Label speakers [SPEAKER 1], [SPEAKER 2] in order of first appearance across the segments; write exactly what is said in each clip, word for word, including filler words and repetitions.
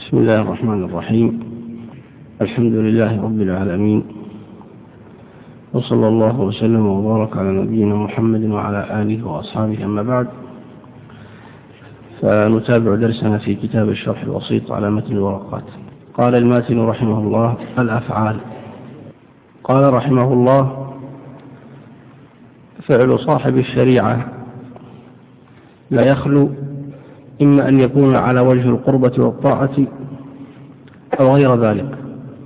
[SPEAKER 1] بسم الله الرحمن الرحيم. الحمد لله رب العالمين، وصلى الله وسلم وبارك على نبينا محمد وعلى آله وأصحابه. أما بعد، فنتابع درسنا في كتاب الشرح الوسيط على متن الورقات. قال الماتن رحمه الله: الأفعال. قال رحمه الله: فعل صاحب الشريعة لا يخلو إما أن يكون على وجه القربة والطاعة أو غير ذلك.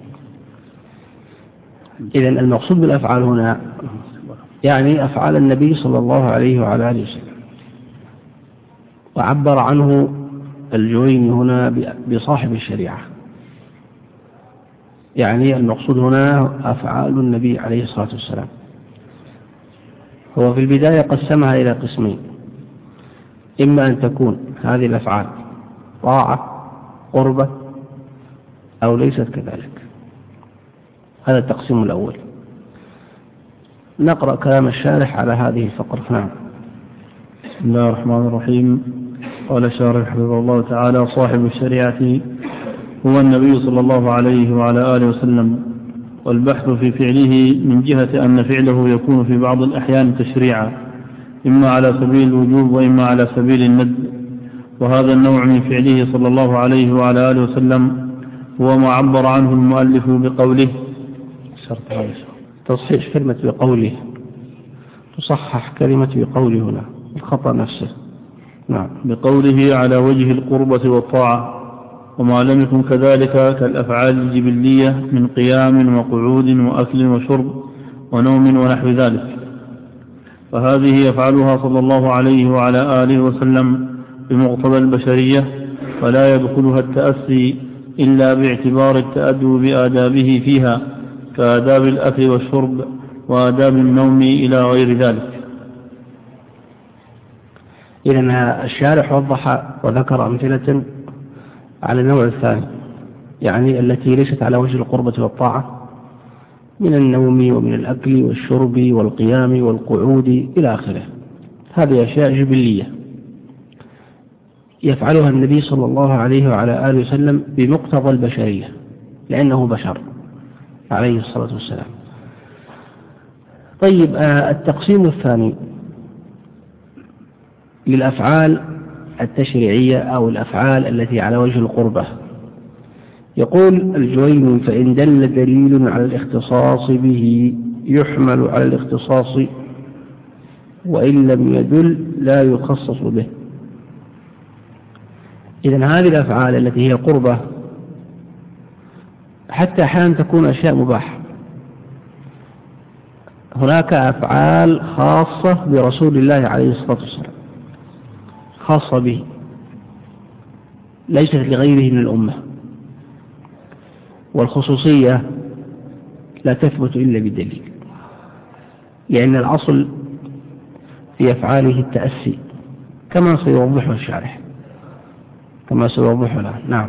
[SPEAKER 1] إذن المقصود بالأفعال هنا يعني أفعال النبي صلى الله عليه وعلى آله وسلم، وعبر عنه الجويني هنا بصاحب الشريعة، يعني المقصود هنا أفعال النبي عليه الصلاة والسلام. هو في البداية قسمها إلى قسمين: إما أن تكون هذه الأفعال طاعة قربة أو ليست كذلك. هذا التقسيم الأول. نقرأ كلام الشارح على هذه الفقرة. نعم.
[SPEAKER 2] بسم الله الرحمن الرحيم. قال الشارح حفظه الله تعالى: صاحب الشريعة هو النبي صلى الله عليه وعلى آله وسلم، والبحث في فعله من جهة أن فعله يكون في بعض الأحيان تشريعا، إما على سبيل الوجوب وإما على سبيل الندب. وهذا النوع من فعله صلى الله عليه وعلى آله وسلم هو ما عبر عنه المؤلف بقوله.
[SPEAKER 1] تصحيح كلمة بقوله، تصحح كلمة بقوله هنا، الخطأ نفسه. نعم.
[SPEAKER 2] بقوله على وجه القربة والطاعة، وما لم يكن كذلك كالأفعال الجبلية من قيام وقعود وأكل وشرب ونوم ونحو ذلك، فهذه يفعلها صلى الله عليه وعلى آله وسلم بمقتضى البشرية، فلا يدخلها التأسي إلا باعتبار التأدب بآدابه فيها، كآداب الأكل والشرب وآداب النوم إلى غير ذلك.
[SPEAKER 1] إذن الشارح وضح وذكر أمثلة على النوع الثاني، يعني التي ليست على وجه القربة والطاعة، من النوم ومن الأكل والشرب والقيام والقعود إلى آخره. هذه أشياء جبلية يفعلها النبي صلى الله عليه وعلى آله وسلم بمقتضى البشرية، لأنه بشر عليه الصلاة والسلام. طيب، التقسيم الثاني للأفعال التشريعية أو الأفعال التي على وجه القربة. يقول الجويني: فإن دل دليل على الاختصاص به يحمل على الاختصاص، وإن لم يدل لا يخصص به. إذن هذه الأفعال التي هي قربة حتى أحيانا تكون أشياء مباحة. هناك أفعال خاصة برسول الله عليه الصلاة والسلام، خاصة به، ليست لغيره من الأمة، والخصوصية لا تثبت إلا بدليل، لأن الأصل في أفعاله التأسي، كما سيوضحه الشارح، كما سيوضحه له. نعم.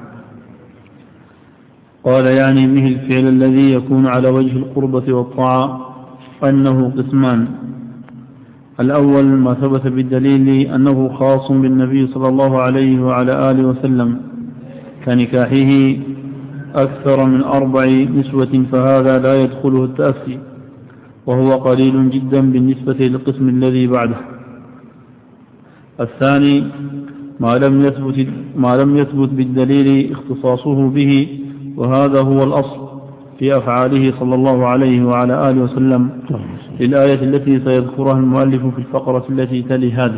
[SPEAKER 2] قال: يعني به الفعل الذي يكون على وجه القربة والطاعة أنه قسمان: الأول ما ثبت بالدليل أنه خاص بالنبي صلى الله عليه وعلى آله وسلم، كنكاحه أكثر من أربع نسوة، فهذا لا يدخله التأسي، وهو قليل جدا بالنسبة للقسم الذي بعده. الثاني ما لم يثبت, ما لم يثبت بالدليل اختصاصه به، وهذا هو الأصل في أفعاله صلى الله عليه وعلى آله وسلم، للآية التي سيذكرها المؤلف في الفقرة التي تلي هذه.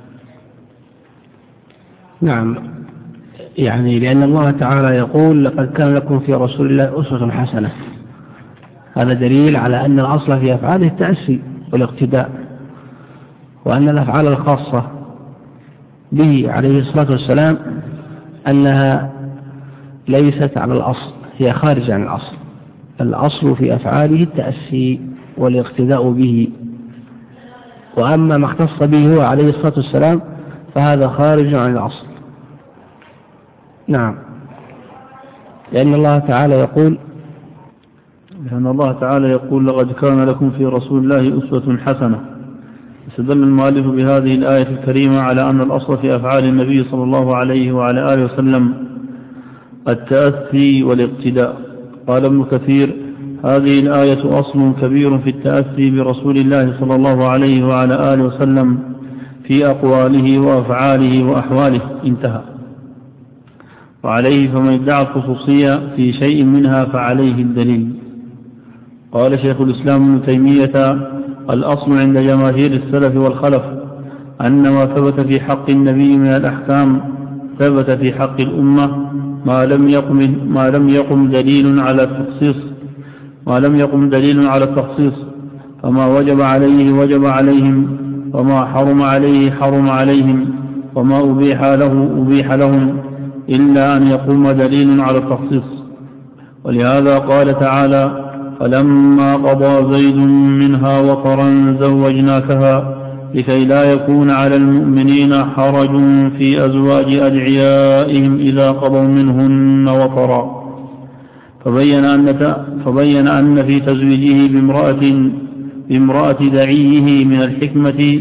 [SPEAKER 1] نعم، يعني لأن الله تعالى يقول: لقد كان لكم في رسول الله أسوة حسنة. هذا دليل على أن الأصل في أفعاله التأسي والاقتداء، وأن الأفعال الخاصة به عليه الصلاة والسلام أنها ليست على الأصل، هي خارج عن الأصل. الأصل في أفعاله التأسي والاقتداء به، وأما ما اختص به هو عليه الصلاة والسلام فهذا خارج عن الأصل. نعم، لأن الله تعالى يقول
[SPEAKER 2] لأن الله تعالى يقول: لقد كان لكم في رسول الله أسوة حسنة. استدل المؤلف بهذه الآية الكريمة على أن الأصل في أفعال النبي صلى الله عليه وعلى آله وسلم التأسي والاقتداء. قال ابن كثير: هذه الآية أصل كبير في التأسي برسول الله صلى الله عليه وعلى آله وسلم في أقواله وأفعاله وأحواله. انتهى. وعليه فمن ادعى الخصوصية في شيء منها فعليه الدليل. قال شيخ الإسلام ابن تيمية: الأصل عند جماهير السلف والخلف أن ما ثبت في حق النبي من الأحكام ثبت في حق الأمة ما لم يقم ما لم يقم دليل على التخصيص ما لم يقم دليل على التخصيص فما وجب عليه وجب عليهم، وما حرم عليه حرم عليهم، وما أبيح له أبيح لهم، إلا أن يقوم دليل على التخصيص. ولهذا قال تعالى: فلما قضى زيد منها وطرا زوجناكها لكي لا يكون على المؤمنين حرج في أزواج أدعيائهم إذا قضوا منهن وطرا. فبين أن, فبين أن في تزويجه بامرأة, بامرأة دعيه من الحكمة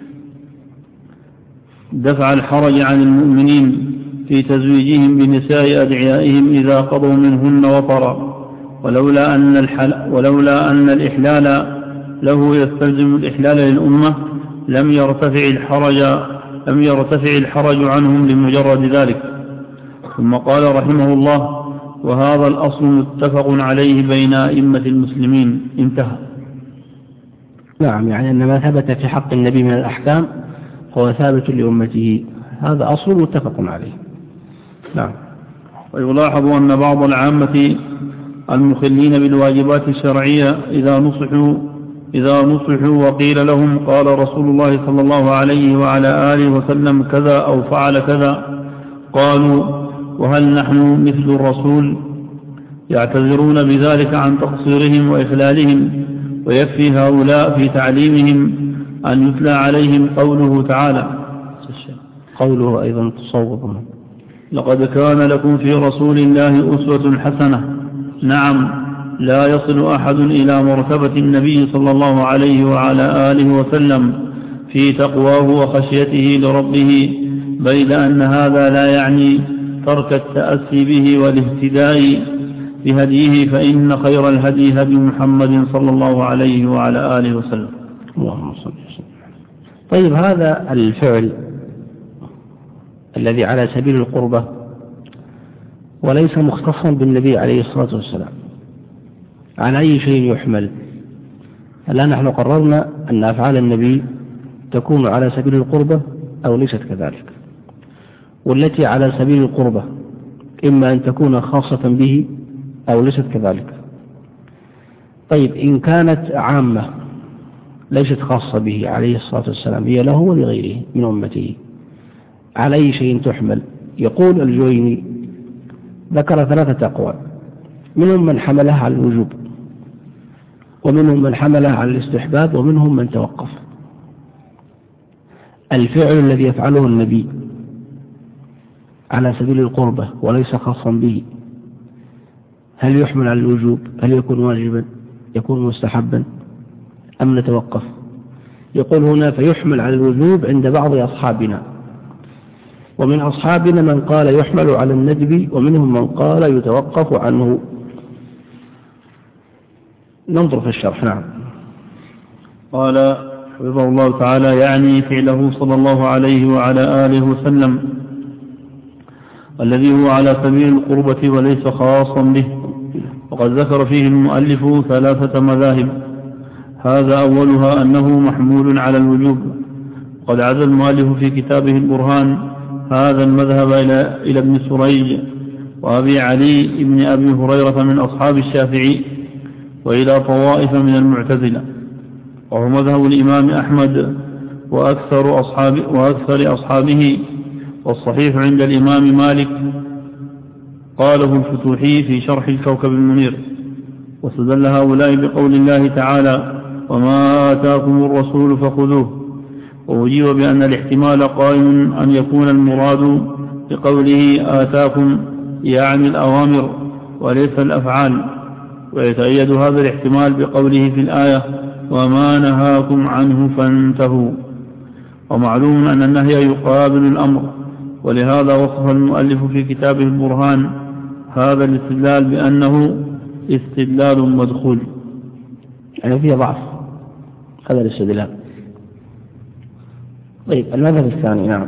[SPEAKER 2] دفع الحرج عن المؤمنين في تزويجهم بنساء أدعيائهم إذا قضوا منهن وطرا، ولولا أن, الحل ولولا أن الإحلال له يستلزم الإحلال للأمة لم يرتفع الحرج لم يرتفع الحرج عنهم لمجرد ذلك. ثم قال رحمه الله: وهذا الأصل متفق عليه بين أئمة المسلمين. انتهى.
[SPEAKER 1] نعم، يعني أن ما ثبت في حق النبي من الأحكام هو ثابت لأمته، هذا أصل متفق عليه. نعم.
[SPEAKER 2] ويلاحظ أن بعض العامة المخلين بالواجبات الشرعية إذا نصحوا إذا نصحوا وقيل لهم قال رسول الله صلى الله عليه وعلى آله وسلم كذا أو فعل كذا قالوا: وهل نحن مثل الرسول؟ يعتذرون بذلك عن تقصيرهم وإخلالهم، ويكفي هؤلاء في تعليمهم أن يتلى عليهم قوله تعالى،
[SPEAKER 1] قوله أيضا تصوب:
[SPEAKER 2] لقد كان لكم في رسول الله أسوة حسنة. نعم، لا يصل أحد إلى مرتبة النبي صلى الله عليه وعلى آله وسلم في تقواه وخشيته لربه، بيد أن هذا لا يعني ترك التأسي به والاهتداء بهديه، فإن خير الهدي هدي محمد صلى الله عليه وعلى آله وسلم.
[SPEAKER 1] اللهم صل وسلم. طيب، هذا الفعل الذي على سبيل القربة وليس مختصا بالنبي عليه الصلاة والسلام، على أي شيء يحمل؟ الآن نحن قررنا أن أفعال النبي تكون على سبيل القربة أو ليست كذلك، والتي على سبيل القربة إما أن تكون خاصة به أو ليست كذلك. طيب، إن كانت عامة ليست خاصة به عليه الصلاة والسلام، هي له ولغيره من أمته، على أي شيء تحمل؟ يقول الجويني ذكر ثلاثة أقوال، منهم من حملها على الوجوب، ومنهم من حملها على الاستحباب، ومنهم من توقف. الفعل الذي يفعله النبي على سبيل القربة وليس خاصا به، هل يحمل على الوجوب؟ هل يكون واجبا؟ يكون مستحبا؟ أم نتوقف؟ يقول هنا: فيحمل على الوجوب عند بعض أصحابنا، ومن أصحابنا من قال يحمل على الندب، ومنهم من قال يتوقف عنه. ننظر في الشرح. نعم.
[SPEAKER 2] قال حفظه الله تعالى: يعني فعله صلى الله عليه وعلى آله وسلم الذي هو على سبيل القربة وليس خاصا به. وقد ذكر فيه المؤلف ثلاثة مذاهب، هذا أولها أنه محمول على الوجوب. وقد عزى المؤلف في كتابه البرهان هذا المذهب إلى, إلى ابن سريج وأبي علي ابن أبي هريرة من أصحاب الشافعي، وإلى طوائف من المعتزلة، وهو مذهب الإمام أحمد وأكثر, أصحاب وأكثر أصحابه. والصحيح عند الإمام مالك قاله الفتوحي في شرح الكوكب المنير. واستدل هؤلاء بقول الله تعالى: وما آتاكم الرسول فخذوه. وأجيب بأن الاحتمال قائم أن يكون المراد بقوله آتاكم يعني الأوامر وليس الأفعال، ويتأيد هذا الاحتمال بقوله في الآية: وما نهاكم عنه فانتهوا. ومعلوم أن النهي يقابل الأمر، ولهذا وصف المؤلف في كتابه البرهان هذا الاستدلال بأنه استدلال مدخول،
[SPEAKER 1] يعني فيه ضعف هذا الاستدلال. طيب المذهب الثاني. نعم.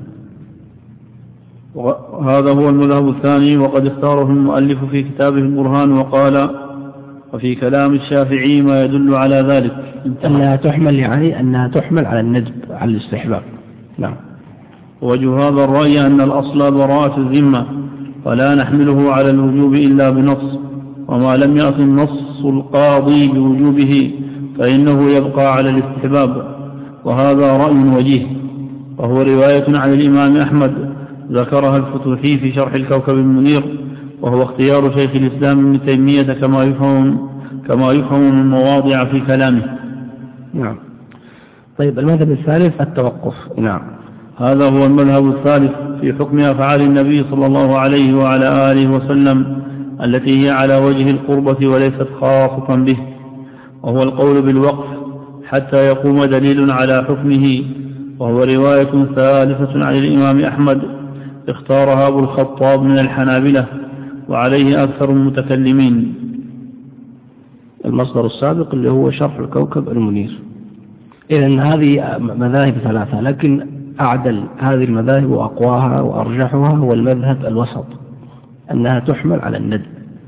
[SPEAKER 2] هذا هو المذهب الثاني، وقد اختاره المؤلف في كتابه البرهان وقال: وفي كلام الشافعي ما يدل على ذلك.
[SPEAKER 1] أنها تحمل، يعني أنها تحمل على الندب، على الاستحباب. نعم.
[SPEAKER 2] وجه هذا الرأي أن الأصل براءة الذمة، ولا نحمله على الوجوب إلا بنص، وما لم يأت النص القاضي بوجوبه فإنه يبقى على الاستحباب، وهذا رأي وجيه، وهو رواية عن الإمام أحمد ذكرها الفتوحي في شرح الكوكب المنير، وهو اختيار شيخ الإسلام ابن تيمية كما يفهم كما يفهم من مواضع في كلامه.
[SPEAKER 1] نعم. طيب المذهب الثالث التوقف. نعم.
[SPEAKER 2] هذا هو المذهب الثالث في حكم أفعال النبي صلى الله عليه وعلى آله وسلم التي هي على وجه القربة وليست خاصة به، وهو القول بالوقف حتى يقوم دليل على حكمه، وهو رواية ثالثة عن الإمام أحمد اختارها أبو الخطاب من الحنابلة، وعليه أكثر المتكلمين.
[SPEAKER 1] المصدر السابق اللي هو شرح الكوكب المنير. إذن هذه مذاهب ثلاثة، لكن أعدل هذه المذاهب وأقواها وأرجحها هو المذهب الوسط، أنها تحمل على الندب.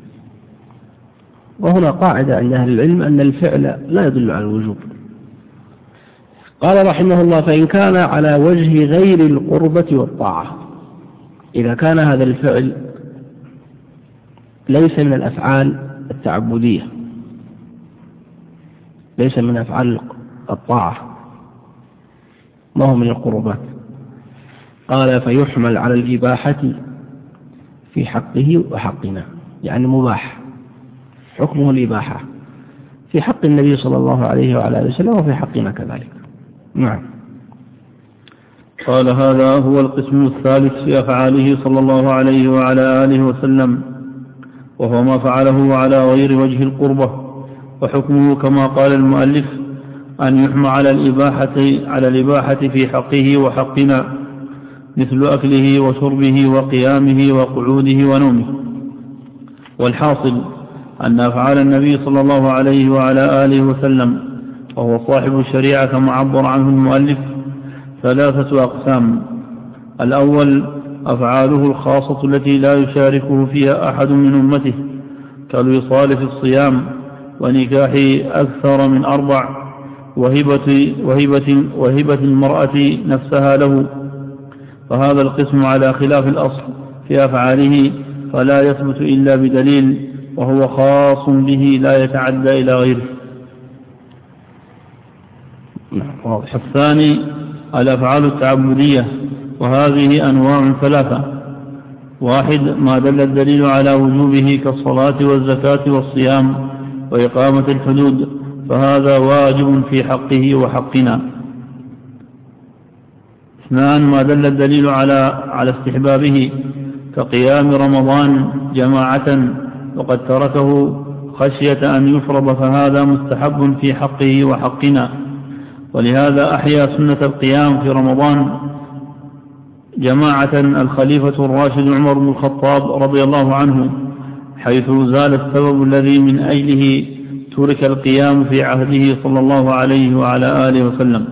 [SPEAKER 1] وهنا قاعدة عند أهل العلم أن الفعل لا يدل على الوجوب. قال رحمه الله: فإن كان على وجه غير القربة والطاعة، إذا كان هذا الفعل ليس من الأفعال التعبدية، ليس من أفعال الطاعة، ما هو من القربات، قال: فيحمل على الإباحة في حقه وحقنا، يعني مباح، حكمه الإباحة في حق النبي صلى الله عليه وعلى آله وسلم وفي حقنا كذلك. نعم.
[SPEAKER 2] قال: هذا هو القسم الثالث في أفعاله صلى الله عليه وعلى آله وسلم، وهو ما فعله على غير وجه القربة، وحكمه كما قال المؤلف أن يحمى على الإباحة على الإباحة في حقه وحقنا، مثل أكله وشربه وقيامه وقعوده ونومه. والحاصل أن أفعال النبي صلى الله عليه وعلى آله وسلم، وهو صاحب الشريعة كما عبر عنه المؤلف، ثلاثة أقسام. الأول أفعاله الخاصة التي لا يشاركه فيها أحد من أمته، كالوصال في الصيام، ونكاح أكثر من أربع، وهبة, وهبة, وهبة المرأة نفسها له، فهذا القسم على خلاف الأصل في أفعاله، فلا يثبت إلا بدليل، وهو خاص به لا يتعدى إلى غيره. الثاني الأفعال التعبدية، وهذه أنواع ثلاثة: واحد ما دل الدليل على وجوبه كالصلاة والزكاة والصيام وإقامة الحدود، فهذا واجب في حقه وحقنا. اثنان ما دل الدليل على على استحبابه كقيام رمضان جماعة وقد تركه خشية أن يفرض، فهذا مستحب في حقه وحقنا، ولهذا أحيا سنة القيام في رمضان جماعة الخليفة الراشد عمر بن الخطاب رضي الله عنه، حيث زال السبب الذي من أجله ترك القيام في عهده صلى الله عليه وعلى آله وسلم.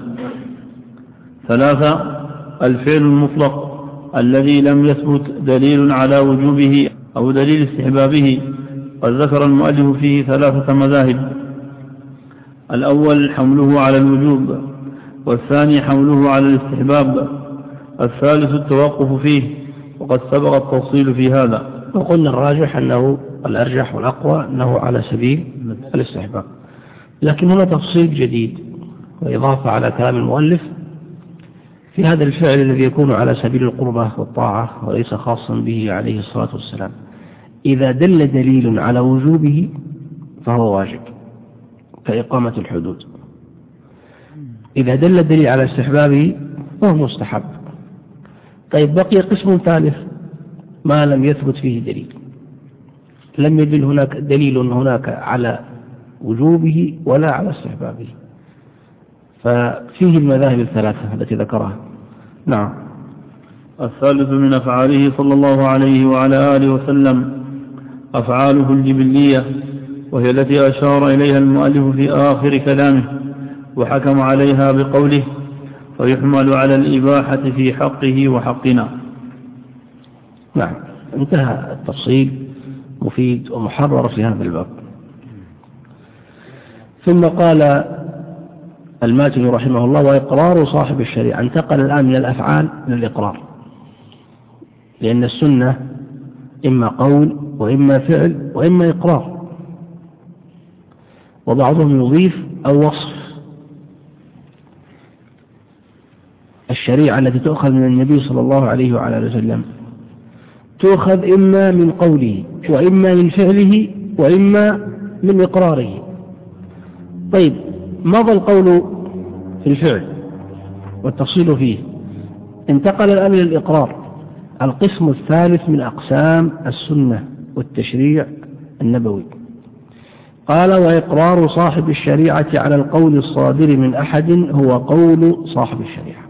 [SPEAKER 2] ثلاثة الفعل المطلق الذي لم يثبت دليل على وجوبه أو دليل استحبابه، قد ذكر المؤلف فيه ثلاثة مذاهب: الأول حمله على الوجوب، والثاني حمله على الاستحباب، الثالث التوقف فيه، وقد سبق التفصيل في هذا.
[SPEAKER 1] وقلنا الراجح أنه الأرجح والأقوى أنه على سبيل الاستحباب، لكن هنا تفصيل جديد وإضافة على كلام المؤلف في هذا الفعل الذي يكون على سبيل القربة والطاعة وليس خاصا به عليه الصلاة والسلام. إذا دل دليل على وجوبه فهو واجب كإقامة الحدود، إذا دل الدليل على استحبابه فهو مستحب. طيب بقي قسم ثالث ما لم يثبت فيه دليل، لم يدل هناك دليل هناك على وجوبه ولا على استحبابه، ففيه المذاهب الثلاثة التي ذكرها. نعم.
[SPEAKER 2] الثالث من أفعاله صلى الله عليه وعلى آله وسلم أفعاله الجبلية، وهي التي أشار إليها المؤلف في آخر كلامه وحكم عليها بقوله فيحمل على الإباحة في حقه وحقنا.
[SPEAKER 1] نعم، انتهى التفصيل مفيد ومحرر في هذا الباب. ثم قال الماتري رحمه الله وإقرار صاحب الشريعة، انتقل الآن من الأفعال للإقرار، لأن السنة إما قول وإما فعل وإما إقرار، وبعضهم يضيف أو وصف. الشريعة التي تؤخذ من النبي صلى الله عليه وعلى آله وسلم تؤخذ إما من قوله وإما من فعله وإما من إقراره. طيب، مضى القول في الفعل والتفصيل فيه، انتقل الآن إلى الإقرار، القسم الثالث من أقسام السنة والتشريع النبوي. قال وإقرار صاحب الشريعة على القول الصادر من أحد هو قول صاحب الشريعة.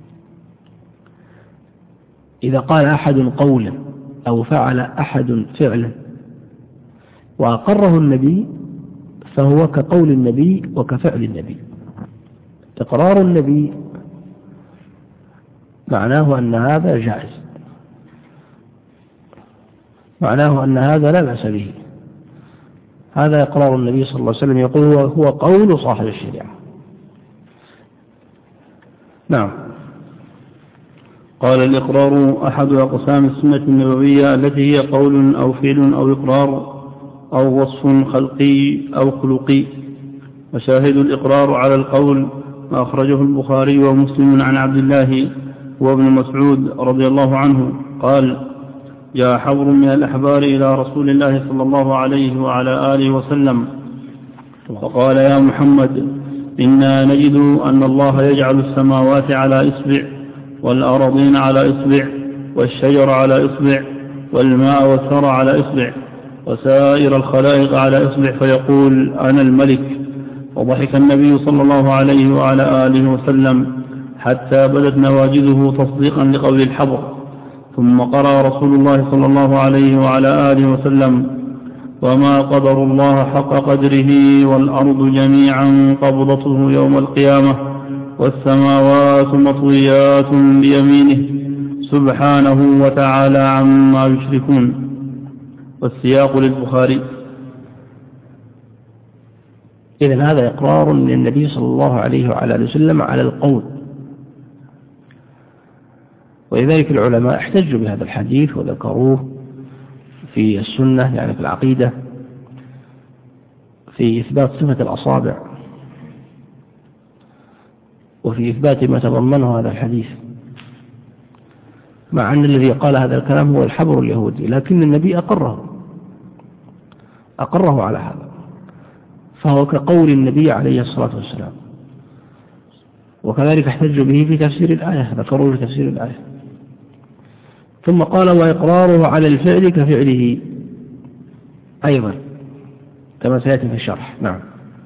[SPEAKER 1] إذا قال أحد قولا أو فعل أحد فعلا وأقره النبي فهو كقول النبي وكفعل النبي. إقرار النبي معناه أن هذا جائز، معناه أن هذا لا بأس به، هذا إقرار النبي صلى الله عليه وسلم، يقول هو قول صاحب الشريعة. نعم.
[SPEAKER 2] قال الإقرار أحد أقسام السنة النبوية التي هي قول أو فعل أو إقرار أو وصف خلقي أو خلقي. وشاهد الإقرار على القول ما أخرجه البخاري ومسلم عن عبد الله وابن مسعود رضي الله عنه قال جاء حبر من الأحبار إلى رسول الله صلى الله عليه وعلى آله وسلم فقال يا محمد إنا نجد أن الله يجعل السماوات على إصبع والأرضين على إصبع والشجر على إصبع والماء والثرى على إصبع وسائر الخلائق على إصبع فيقول أنا الملك. وضحك النبي صلى الله عليه وعلى آله وسلم حتى بدت نواجذه تصديقا لقول الحبر. ثم قرأ رسول الله صلى الله عليه وعلى آله وسلم وما قدر الله حق قدره والأرض جميعا قبضته يوم القيامة والسماوات مطويات بيمينه سبحانه وتعالى عما يشركون. والسياق للبخاري.
[SPEAKER 1] إذن هذا إقرار للنبي صلى الله عليه وعلى آله وسلم على القول، ولذلك العلماء احتجوا بهذا الحديث وذكروه في السنة، يعني في العقيدة، في إثبات صفة الأصابع وفي إثبات ما تضمنه هذا الحديث، مع أن الذي قال هذا الكلام هو الحبر اليهودي، لكن النبي أقره أقره على هذا، فهو كقول النبي عليه الصلاة والسلام. وكذلك احتجوا به في تفسير الآية، ذكروه في تفسير الآية. ثم قال وإقراره على الفعل كفعله أيضا كما سيأتي في الشرح. نعم.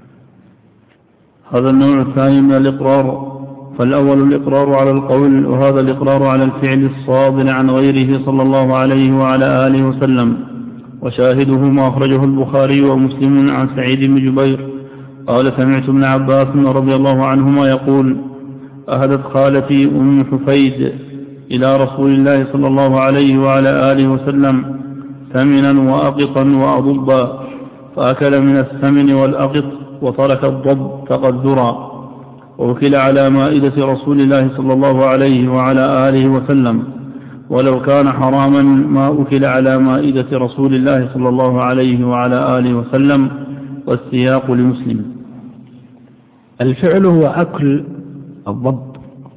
[SPEAKER 2] هذا النوع الثاني من الإقرار، فالأول الإقرار على القول، وهذا الإقرار على الفعل الصادر عن غيره صلى الله عليه وعلى آله وسلم. وشاهده ما أخرجه البخاري ومسلم عن سعيد بن جبير قال سمعت ابن عباس رضي الله عنهما يقول أهدت خالتي أم حفيد إلى رسول الله صلى الله عليه وعلى آله وسلم ثمنا وأقطا وأضبا فأكل من الثمن والأقط وترك الضب تقدرا. ووكل على مائدة رسول الله صلى الله عليه وعلى آله وسلم، ولو كان حراما ما أكل على مائدة رسول الله صلى الله عليه وعلى آله وسلم. والسياق لمسلم.
[SPEAKER 1] الفعل هو أكل الضب،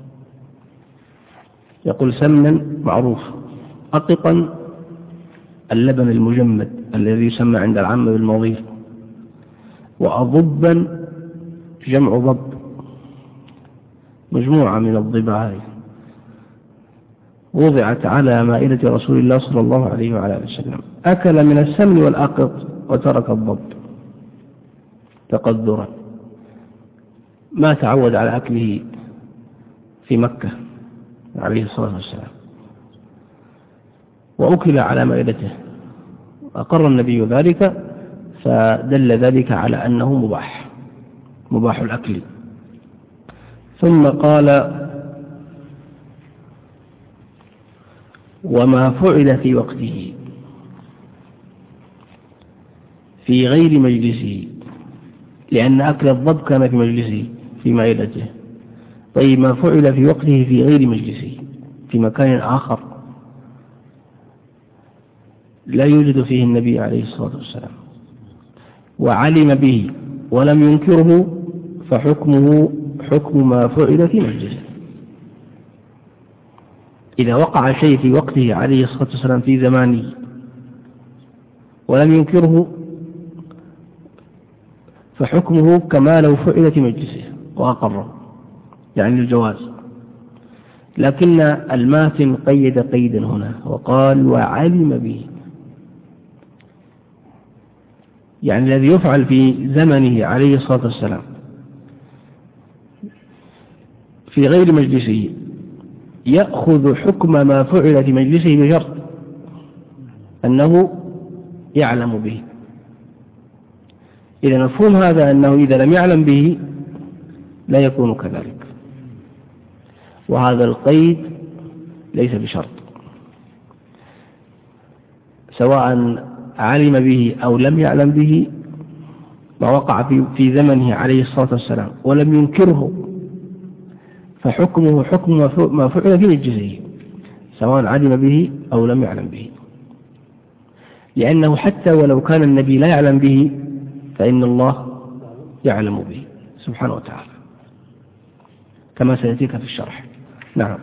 [SPEAKER 1] يقول سمنا معروف، أقطا اللبن المجمد الذي يسمى عند العامة بالمضيف، وأضبا جمع ضب، مجموعة من الضبع هذه وضعت على مائدة رسول الله صلى الله عليه وعلى آله وسلم. أكل من السمن والأقط وترك الضب تقدرا، ما تعود على أكله في مكة عليه الصلاة والسلام، وأكل على مائدته أقر النبي ذلك، فدل ذلك على أنه مباح مباح الأكل. ثم قال: وما فعل في وقته في غير مجلسه، لأن أكل الضب كان في مجلسه في مائدته. طيب، ما فعل في وقته في غير مجلسه في مكان آخر لا يوجد فيه النبي عليه الصلاة والسلام وعلم به ولم ينكره، فحكمه حكم ما فعل في مجلسه. إذا وقع شيء في وقته عليه الصلاة والسلام في زمانه ولم ينكره، فحكمه كما لو فعل في مجلسه وأقره، يعني الجواز. لكن الماتن قيد قيدا هنا وقال: وعلم به، يعني الذي يفعل في زمنه عليه الصلاة والسلام في غير مجلسه يأخذ حكم ما فعل في مجلسه بشرط أنه يعلم به. إذا مفهوم هذا أنه إذا لم يعلم به لا يكون كذلك، وهذا القيد ليس بشرط، سواء علم به أو لم يعلم به، ما وقع في, في زمنه عليه الصلاة والسلام ولم ينكره، فحكمه حكم ما فعل في مجلسه سواء علم به أو لم يعلم به، لأنه حتى ولو كان النبي لا يعلم به فإن الله يعلم به سبحانه وتعالى، كما سيأتيك في الشرح. نعم.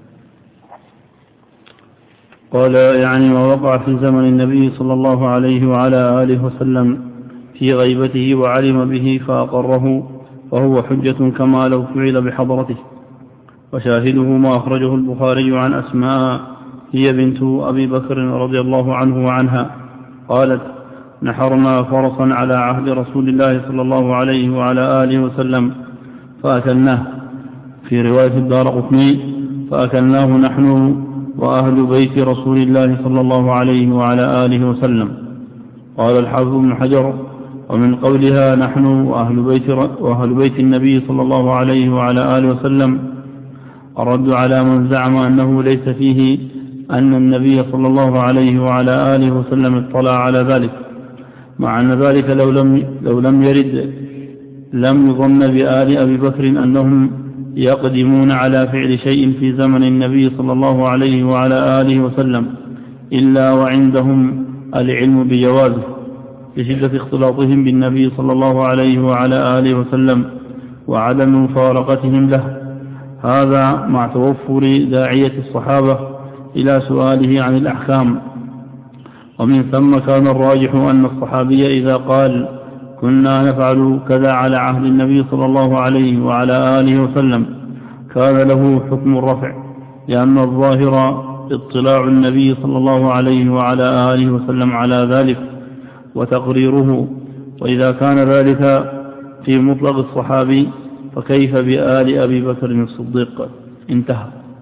[SPEAKER 2] قال: يعني ما وقع في زمن النبي صلى الله عليه وعلى آله وسلم في غيبته وعلم به فأقره، فهو حجة كما لو فعل بحضرته. وشاهده ما أخرجه البخاري عن أسماء هي بنت أبي بكر رضي الله عنه وعنها قالت: نحرنا فرسا على عهد رسول الله صلى الله عليه وعلى آله وسلم فأكلناه، في رواية الدارقطني: فأكلناه نحن وأهل بيت رسول الله صلى الله عليه وعلى آله وسلم. قال الحافظ بن حجر: ومن قولها نحن وأهل بيت, وأهل بيت النبي صلى الله عليه وعلى آله وسلم الرد على من زعم أنه ليس فيه أن النبي صلى الله عليه وعلى آله وسلم اطلع على ذلك، مع أن ذلك لو لم, لو لم يرد لم يظن بآل أبي بكر أنهم يقدمون على فعل شيء في زمن النبي صلى الله عليه وعلى آله وسلم إلا وعندهم العلم بجوازه لشدة اختلاطهم بالنبي صلى الله عليه وعلى آله وسلم وعدم مفارقتهم له. هذا مع توفر داعية الصحابة إلى سؤاله عن الأحكام. ومن ثم كان الراجح أن الصحابي إذا قال: كنا نفعل كذا على عهد النبي صلى الله عليه وعلى آله وسلم، كان له حكم الرفع، لأن الظاهر اطلاع النبي صلى الله عليه وعلى آله وسلم على ذلك وتقريره. وإذا كان ذلك في مطلق الصحابي فكيف بآل أبي بكر الصديق؟ انتهى.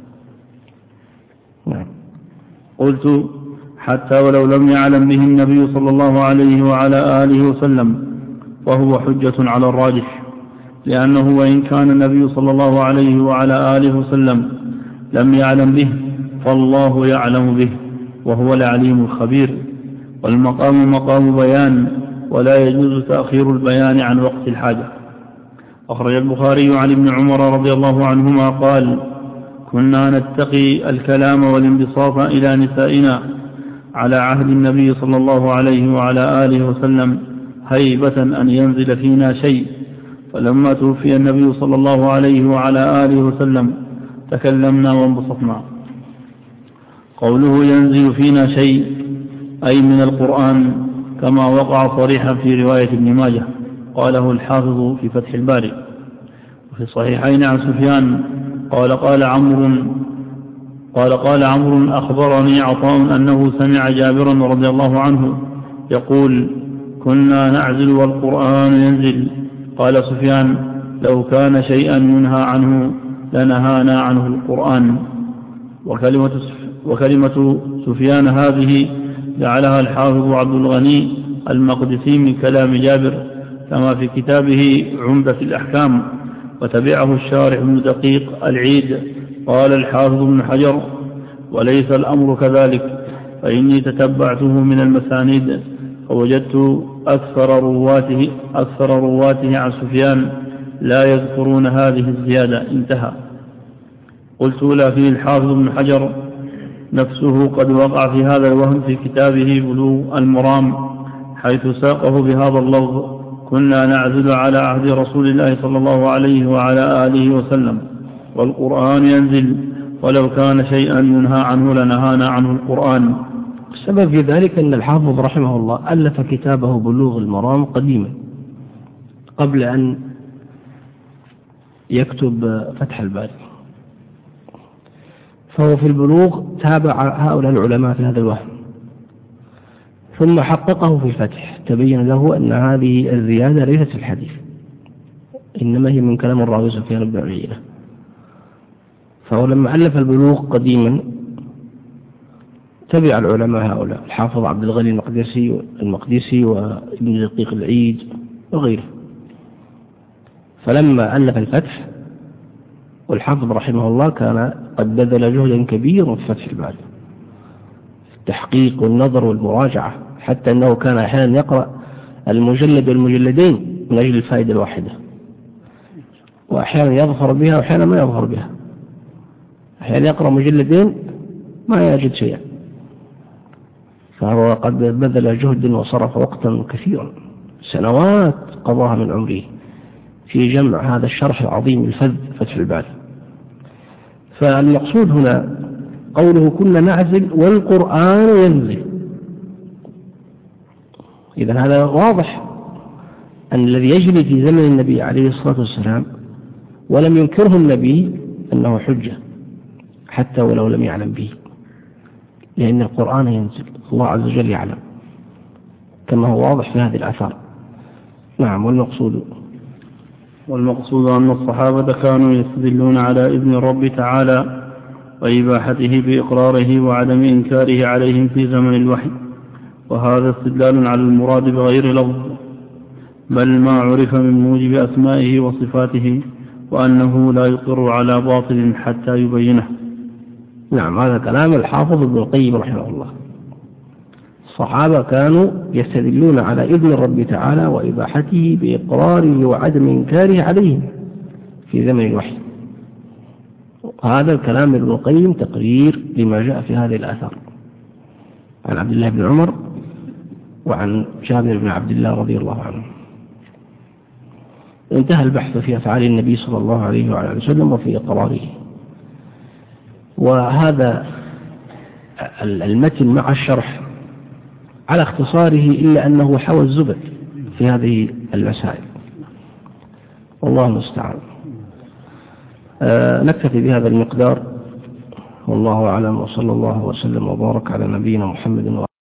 [SPEAKER 2] قلت: حتى ولو لم يعلم به النبي صلى الله عليه وعلى آله وسلم وهو حجة على الراجح، لأنه وإن كان النبي صلى الله عليه وعلى آله وسلم لم يعلم به فالله يعلم به وهو العليم الخبير، والمقام مقام بيان ولا يجوز تأخير البيان عن وقت الحاجة. أخرج البخاري عن ابن عمر رضي الله عنهما قال: كنا نتقي الكلام والانبساط إلى نسائنا على عهد النبي صلى الله عليه وعلى آله وسلم هيبة أن ينزل فينا شيء، فلما توفي النبي صلى الله عليه وعلى آله وسلم تكلمنا وانبسطنا. قوله ينزل فينا شيء أي من القرآن، كما وقع صريحا في رواية ابن ماجه، قاله الحافظ في فتح الباري. وفي الصحيحين عن سفيان قال قال عمرو قال قال عمرو أخبرني عطاء أنه سمع جابرا رضي الله عنه يقول: كنا نعزل والقرآن ينزل. قال سفيان: لو كان شيئا ينهى عنه لنهانا عنه القرآن. وكلمة, وكلمة سفيان هذه جعلها الحافظ عبد الغني المقدسي من كلام جابر كما في كتابه عمدة الأحكام، وتبعه الشارح ابن دقيق العيد. قال الحافظ ابن حجر: وليس الأمر كذلك، فإني تتبعته من المسانيد فوجدت أكثر رواته, أكثر رواته عن سفيان لا يذكرون هذه الزيادة. انتهى. قلت: لا فيه الحافظ ابن حجر نفسه قد وقع في هذا الوهم في كتابه بلوغ المرام، حيث ساقه بهذا اللفظ: كنا نعزل على عهد رسول الله صلى الله عليه وعلى آله وسلم والقرآن ينزل، ولو كان شيئا ينهى عنه لنهانا عنه القرآن.
[SPEAKER 1] السبب في ذلك أن الحافظ رحمه الله ألف كتابه بلوغ المرام قديما قبل أن يكتب فتح الباري، فهو في البلوغ تابع هؤلاء العلماء في هذا الوهم، ثم حققه في الفتح، تبين له أن هذه الزيادة ليست في الحديث، إنما هي من كلام الراوي سفيان بن عيينة. فهو لما ألف البلوغ قديما تبع العلماء هؤلاء، الحافظ عبد الغني المقدسي المقدسي وابن دقيق العيد وغيره. فلما ألف الفتح، والحافظ رحمه الله كان قد بذل جهدا كبيرا في فتح الباري، في التحقيق والنظر والمراجعة، حتى أنه كان أحيانا يقرأ المجلد والمجلدين من أجل الفائدة الواحدة، وأحيانا يظفر بها وأحيانا ما يظفر بها، أحيانا يقرأ مجلدين ما يجد شيئا. فهو قد بذل جهد وصرف وقتا كثيرا، سنوات قضاها من عمره في جمع هذا الشرح العظيم الفذ فتح الباري. فالمقصود هنا قوله كنا نعزل والقرآن ينزل، إذن هذا واضح أن الذي يجري في زمن النبي عليه الصلاة والسلام ولم ينكره النبي أنه حجة حتى ولو لم يعلم به، لأن القرآن ينزل، الله عز وجل يعلم كما هو واضح في هذه الآثار. نعم. والمقصود
[SPEAKER 2] والمقصود أن الصحابة كانوا يستدلون على إذن الرب تعالى وإباحته بإقراره وعدم إنكاره عليهم في زمن الوحي، وهذا استدلال على المراد بغير لفظ، بل ما عرف من موجب أسمائه وصفاته، وأنه لا يقر على باطل حتى يبينه.
[SPEAKER 1] نعم، هذا كلام الحافظ ابن القيم رحمه الله. الصحابة كانوا يستدلون على إذن الرب تعالى وإباحته بإقراره وعدم إنكاره عليهم في زمن الوحي. هذا الكلام ابن القيم تقرير لما جاء في هذه الآثار عن عبد الله بن عمر وعن جابر بن عبد الله رضي الله عنه. انتهى البحث في أفعال النبي صلى الله عليه وعلى وسلم وفي إقراره. وهذا المتن مع الشرح على اختصاره، إلا أنه حوى الزبد في هذه المسائل، والله المستعان. آه نكتفي بهذا المقدار، والله أعلم، وصلى الله وسلم وبارك على نبينا محمد.